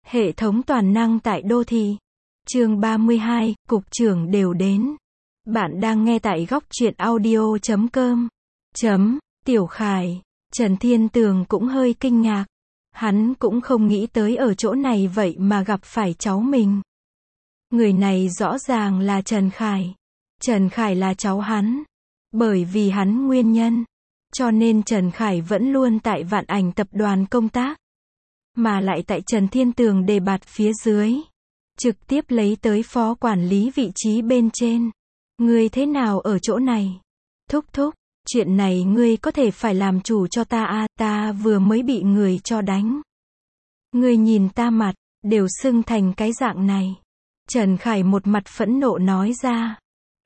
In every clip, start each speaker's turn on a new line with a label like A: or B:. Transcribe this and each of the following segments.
A: Hệ thống toàn năng tại đô thị. Chương 32, cục trưởng đều đến. Bạn đang nghe tại góc truyện audio.com. Tiểu Khải. Trần Thiên Tường cũng hơi kinh ngạc. Hắn cũng không nghĩ tới ở chỗ này vậy mà gặp phải cháu mình. Người này rõ ràng là Trần Khải. Trần Khải là cháu hắn. Bởi vì hắn nguyên nhân, cho nên Trần Khải vẫn luôn tại Vạn Ảnh tập đoàn công tác. Mà lại tại Trần Thiên Tường đề bạt phía dưới, trực tiếp lấy tới phó quản lý vị trí bên trên. Ngươi thế nào ở chỗ này? Thúc thúc, chuyện này ngươi có thể phải làm chủ cho ta à, ta vừa mới bị người cho đánh. Ngươi nhìn ta mặt, đều sưng thành cái dạng này. Trần Khải một mặt phẫn nộ nói ra.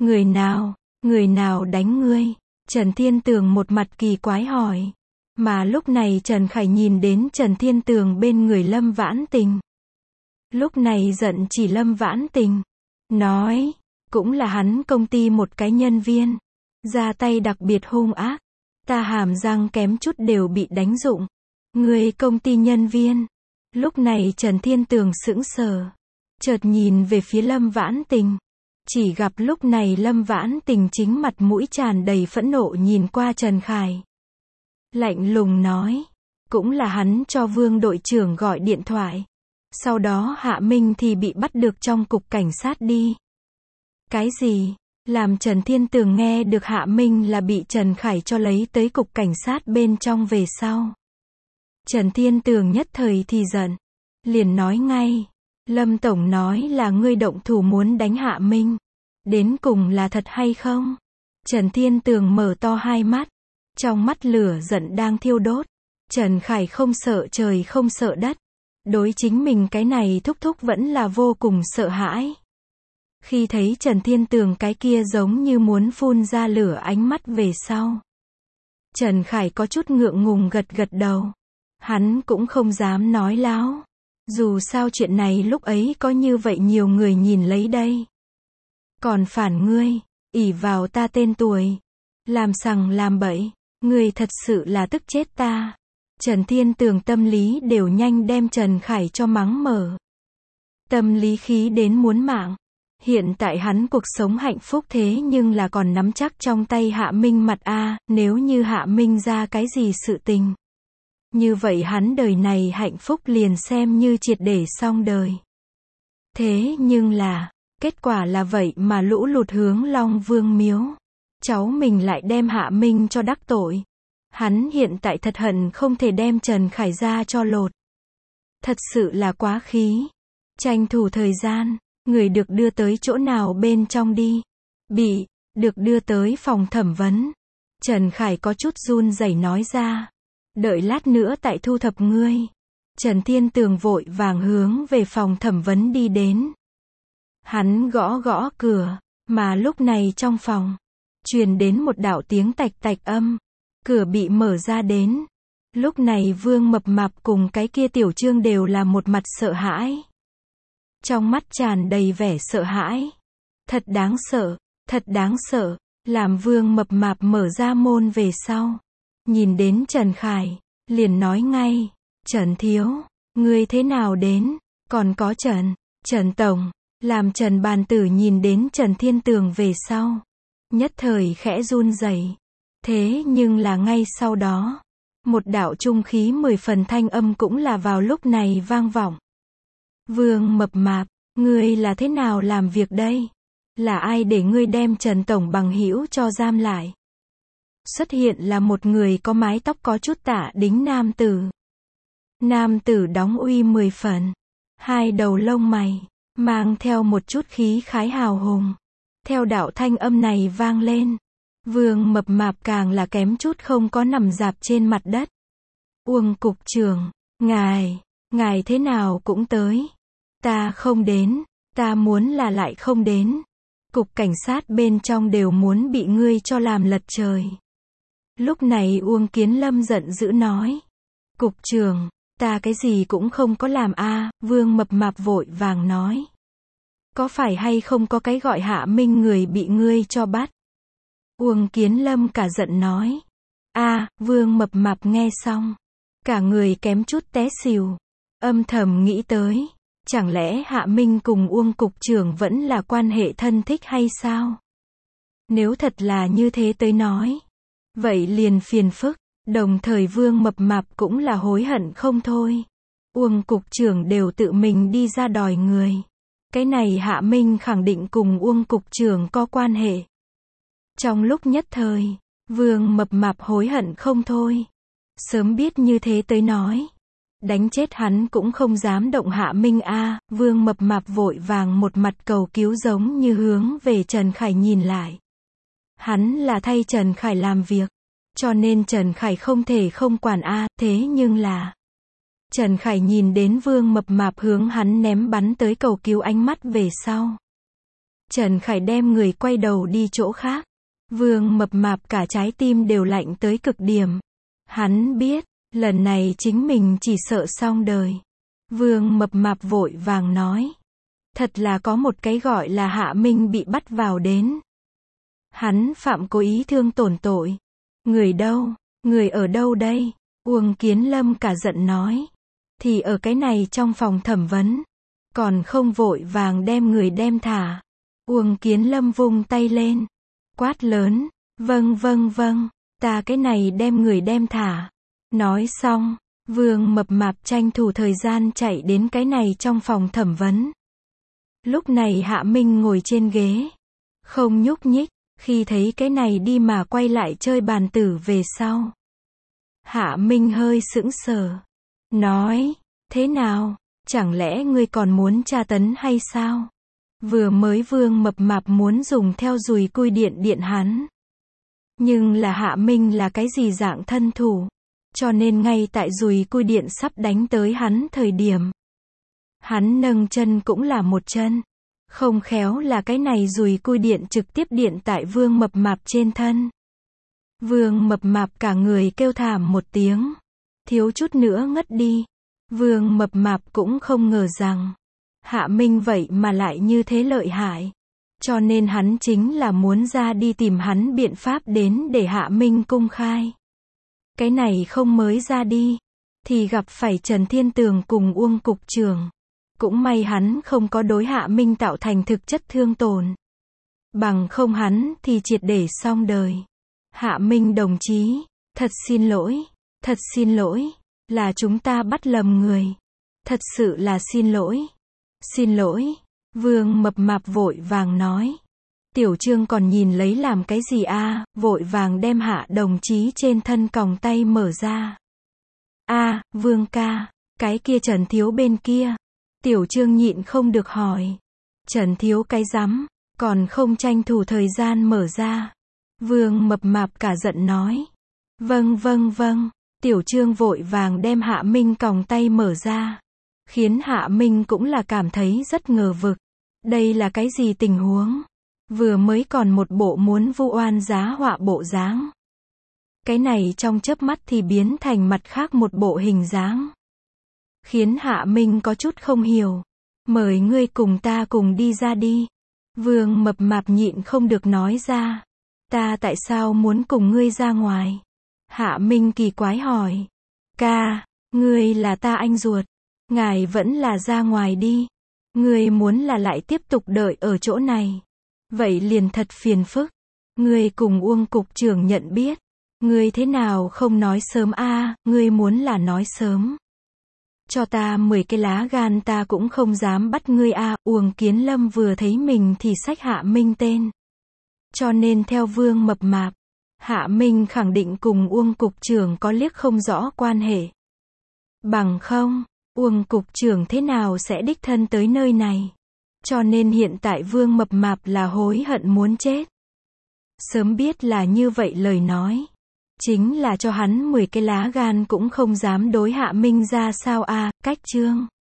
A: Người nào đánh ngươi? Trần Thiên Tường một mặt kỳ quái hỏi. Mà lúc này Trần Khải nhìn đến Trần Thiên Tường bên người Lâm Vãn Tình. Lúc này giận chỉ Lâm Vãn Tình. Nói, cũng là hắn công ty một cái nhân viên. Ra tay đặc biệt hung ác. Ta hàm răng kém chút đều bị đánh rụng. Người công ty nhân viên. Lúc này Trần Thiên Tường sững sờ. Chợt nhìn về phía Lâm Vãn Tình. Chỉ gặp lúc này Lâm Vãn Tình chính mặt mũi tràn đầy phẫn nộ nhìn qua Trần Khải. Lạnh lùng nói, cũng là hắn cho Vương đội trưởng gọi điện thoại. Sau đó Hạ Minh thì bị bắt được trong cục cảnh sát đi. Cái gì? Làm Trần Thiên Tường nghe được Hạ Minh là bị Trần Khải cho lấy tới cục cảnh sát bên trong về sau. Trần Thiên Tường nhất thời thì giận. Liền nói ngay, Lâm Tổng nói là ngươi động thủ muốn đánh Hạ Minh. Đến cùng là thật hay không? Trần Thiên Tường mở to hai mắt. Trong mắt lửa giận đang thiêu đốt. Trần Khải không sợ trời không sợ đất. Đối chính mình cái này thúc thúc vẫn là vô cùng sợ hãi. Khi thấy Trần Thiên Tường cái kia giống như muốn phun ra lửa ánh mắt về sau. Trần Khải có chút ngượng ngùng gật gật đầu. Hắn cũng không dám nói láo. Dù sao chuyện này lúc ấy có như vậy nhiều người nhìn lấy đây. Còn phản ngươi, ỷ vào ta tên tuổi. Làm sằng làm bậy. Ngươi thật sự là tức chết ta. Trần Thiên Tường tâm lý đều nhanh đem Trần Khải cho mắng mở. Tâm lý khí đến muốn mạng. Hiện tại hắn cuộc sống hạnh phúc thế nhưng là còn nắm chắc trong tay Hạ Minh mặt a, nếu như Hạ Minh ra cái gì sự tình. Như vậy hắn đời này hạnh phúc liền xem như triệt để xong đời. Thế nhưng là, kết quả là vậy mà lũ lụt hướng Long Vương miếu. Cháu mình lại đem Hạ Minh cho đắc tội. Hắn hiện tại thật hận không thể đem Trần Khải ra cho lột. Thật sự là quá khí. Tranh thủ thời gian, người được đưa tới chỗ nào bên trong đi. Được đưa tới phòng thẩm vấn. Trần Khải có chút run rẩy nói ra. Đợi lát nữa tại thu thập ngươi. Trần Thiên Tường vội vàng hướng về phòng thẩm vấn đi đến. Hắn gõ gõ cửa, mà lúc này trong phòng truyền đến một đạo tiếng tạch tạch âm. Cửa bị mở ra đến. Lúc này Vương Mập Mạp cùng cái kia Tiểu Trương đều là một mặt sợ hãi. Trong mắt tràn đầy vẻ sợ hãi. Thật đáng sợ. Làm Vương Mập Mạp mở ra môn về sau. Nhìn đến Trần Khải, liền nói ngay. Trần Thiếu, ngươi thế nào đến? Còn có Trần Tổng. Làm Trần Bàn Tử nhìn đến Trần Thiên Tường về sau. Nhất thời khẽ run rẩy. Thế nhưng là ngay sau đó, một đạo trung khí 10 phần thanh âm cũng là vào lúc này vang vọng. Vương Mập Mạp, ngươi là thế nào làm việc đây? Là ai để ngươi đem Trần Tổng bằng hữu cho giam lại? Xuất hiện là một người có mái tóc có chút tả đính nam tử. Nam tử đóng uy 10 phần. Hai đầu lông mày, mang theo một chút khí khái hào hùng. Theo đạo thanh âm này vang lên. Vương Mập Mạp càng là kém chút không có nằm rạp trên mặt đất. Uông cục trưởng, ngài thế nào cũng tới. Ta không đến, ta muốn là lại không đến. Cục cảnh sát bên trong đều muốn bị ngươi cho làm lật trời. Lúc này Uông Kiến Lâm giận dữ nói. Cục trưởng, ta cái gì cũng không có làm a. Vương Mập Mạp vội vàng nói. Có phải hay không có cái gọi Hạ Minh người bị ngươi cho bắt? Uông Kiến Lâm cả giận nói. Vương Mập Mạp nghe xong. Cả người kém chút té xỉu. Âm thầm nghĩ tới, chẳng lẽ Hạ Minh cùng Uông cục trưởng vẫn là quan hệ thân thích hay sao? Nếu thật là như thế tới nói, vậy liền phiền phức, đồng thời Vương Mập Mạp cũng là hối hận không thôi. Uông cục trưởng đều tự mình đi ra đòi người. Cái này Hạ Minh khẳng định cùng Uông cục trưởng có quan hệ. Trong lúc nhất thời, Vương Mập Mạp hối hận không thôi. Sớm biết như thế tới nói, đánh chết hắn cũng không dám động Hạ Minh a. Vương Mập Mạp vội vàng một mặt cầu cứu giống như hướng về Trần Khải nhìn lại. Hắn là thay Trần Khải làm việc, cho nên Trần Khải không thể không quản a. Thế nhưng là Trần Khải nhìn đến Vương Mập Mạp hướng hắn ném bắn tới cầu cứu ánh mắt về sau, Trần Khải đem người quay đầu đi chỗ khác. Vương Mập Mạp cả trái tim đều lạnh tới cực điểm. Hắn biết, lần này chính mình chỉ sợ xong đời. Vương Mập Mạp vội vàng nói. Thật là có một cái gọi là Hạ Minh bị bắt vào đến. Hắn phạm cố ý thương tổn tội. Người đâu? Người ở đâu đây? Uông Kiến Lâm cả giận nói. Thì ở cái này trong phòng thẩm vấn. Còn không vội vàng đem người đem thả. Uông Kiến Lâm vung tay lên. Quát lớn. Vâng vâng vâng. Ta cái này đem người đem thả. Nói xong, Vương Mập Mạp tranh thủ thời gian chạy đến cái này trong phòng thẩm vấn. Lúc này Hạ Minh ngồi trên ghế, không nhúc nhích, khi thấy cái này đi mà quay lại chơi bàn tử về sau. Hạ Minh hơi sững sờ, nói, thế nào, chẳng lẽ ngươi còn muốn tra tấn hay sao? Vừa mới Vương Mập Mạp muốn dùng theo dùi cui điện hắn. Nhưng là Hạ Minh là cái gì dạng thân thủ, cho nên ngay tại dùi cui điện sắp đánh tới hắn thời điểm, hắn nâng chân cũng là một chân, không khéo là cái này dùi cui điện trực tiếp điện tại Vương Mập Mạp trên thân. Vương Mập Mạp cả người kêu thảm một tiếng, thiếu chút nữa ngất đi. Vương Mập Mạp cũng không ngờ rằng Hạ Minh vậy mà lại như thế lợi hại, cho nên hắn chính là muốn ra đi tìm hắn biện pháp đến để Hạ Minh cung khai. Cái này không mới ra đi, thì gặp phải Trần Thiên Tường cùng Uông cục trưởng. Cũng may hắn không có đối Hạ Minh tạo thành thực chất thương tổn. Bằng không hắn thì triệt để xong đời. Hạ Minh đồng chí, thật xin lỗi, là chúng ta bắt lầm người. Thật sự là xin lỗi. Vương Mập Mạp vội vàng nói. Tiểu Trương còn nhìn lấy làm cái gì a? Vội vàng đem Hạ đồng chí trên thân còng tay mở ra. A, Vương ca, cái kia Trần Thiếu bên kia. Tiểu Trương nhịn không được hỏi. Trần Thiếu cái rắm, còn không tranh thủ thời gian mở ra. Vương Mập Mạp cả giận nói. Vâng. Tiểu Trương vội vàng đem Hạ Minh còng tay mở ra. Khiến Hạ Minh cũng là cảm thấy rất ngờ vực. Đây là cái gì tình huống? Vừa mới còn một bộ muốn vu oan giá họa bộ dáng. Cái này trong chớp mắt thì biến thành mặt khác một bộ hình dáng. Khiến Hạ Minh có chút không hiểu. Mời ngươi cùng ta cùng đi ra đi. Vương Mập Mạp nhịn không được nói ra. Ta tại sao muốn cùng ngươi ra ngoài? Hạ Minh kỳ quái hỏi. Ca, ngươi là ta anh ruột. Ngài vẫn là ra ngoài đi. Ngươi muốn là lại tiếp tục đợi ở chỗ này. Vậy liền thật phiền phức. Ngươi cùng Uông cục trưởng nhận biết. Ngươi thế nào không nói sớm a? Ngươi muốn là nói sớm. Cho ta 10 cái lá gan ta cũng không dám bắt ngươi a. Uông Kiến Lâm vừa thấy mình thì xách Hạ Minh tên. Cho nên theo Vương Mập Mạp, Hạ Minh khẳng định cùng Uông cục trưởng có liếc không rõ quan hệ. Bằng không, Uông cục trưởng thế nào sẽ đích thân tới nơi này? Cho nên hiện tại Vương Mập Mạp là hối hận muốn chết. Sớm biết là như vậy lời nói, chính là cho hắn 10 cái lá gan cũng không dám đối Hạ Minh ra sao a. Cách chương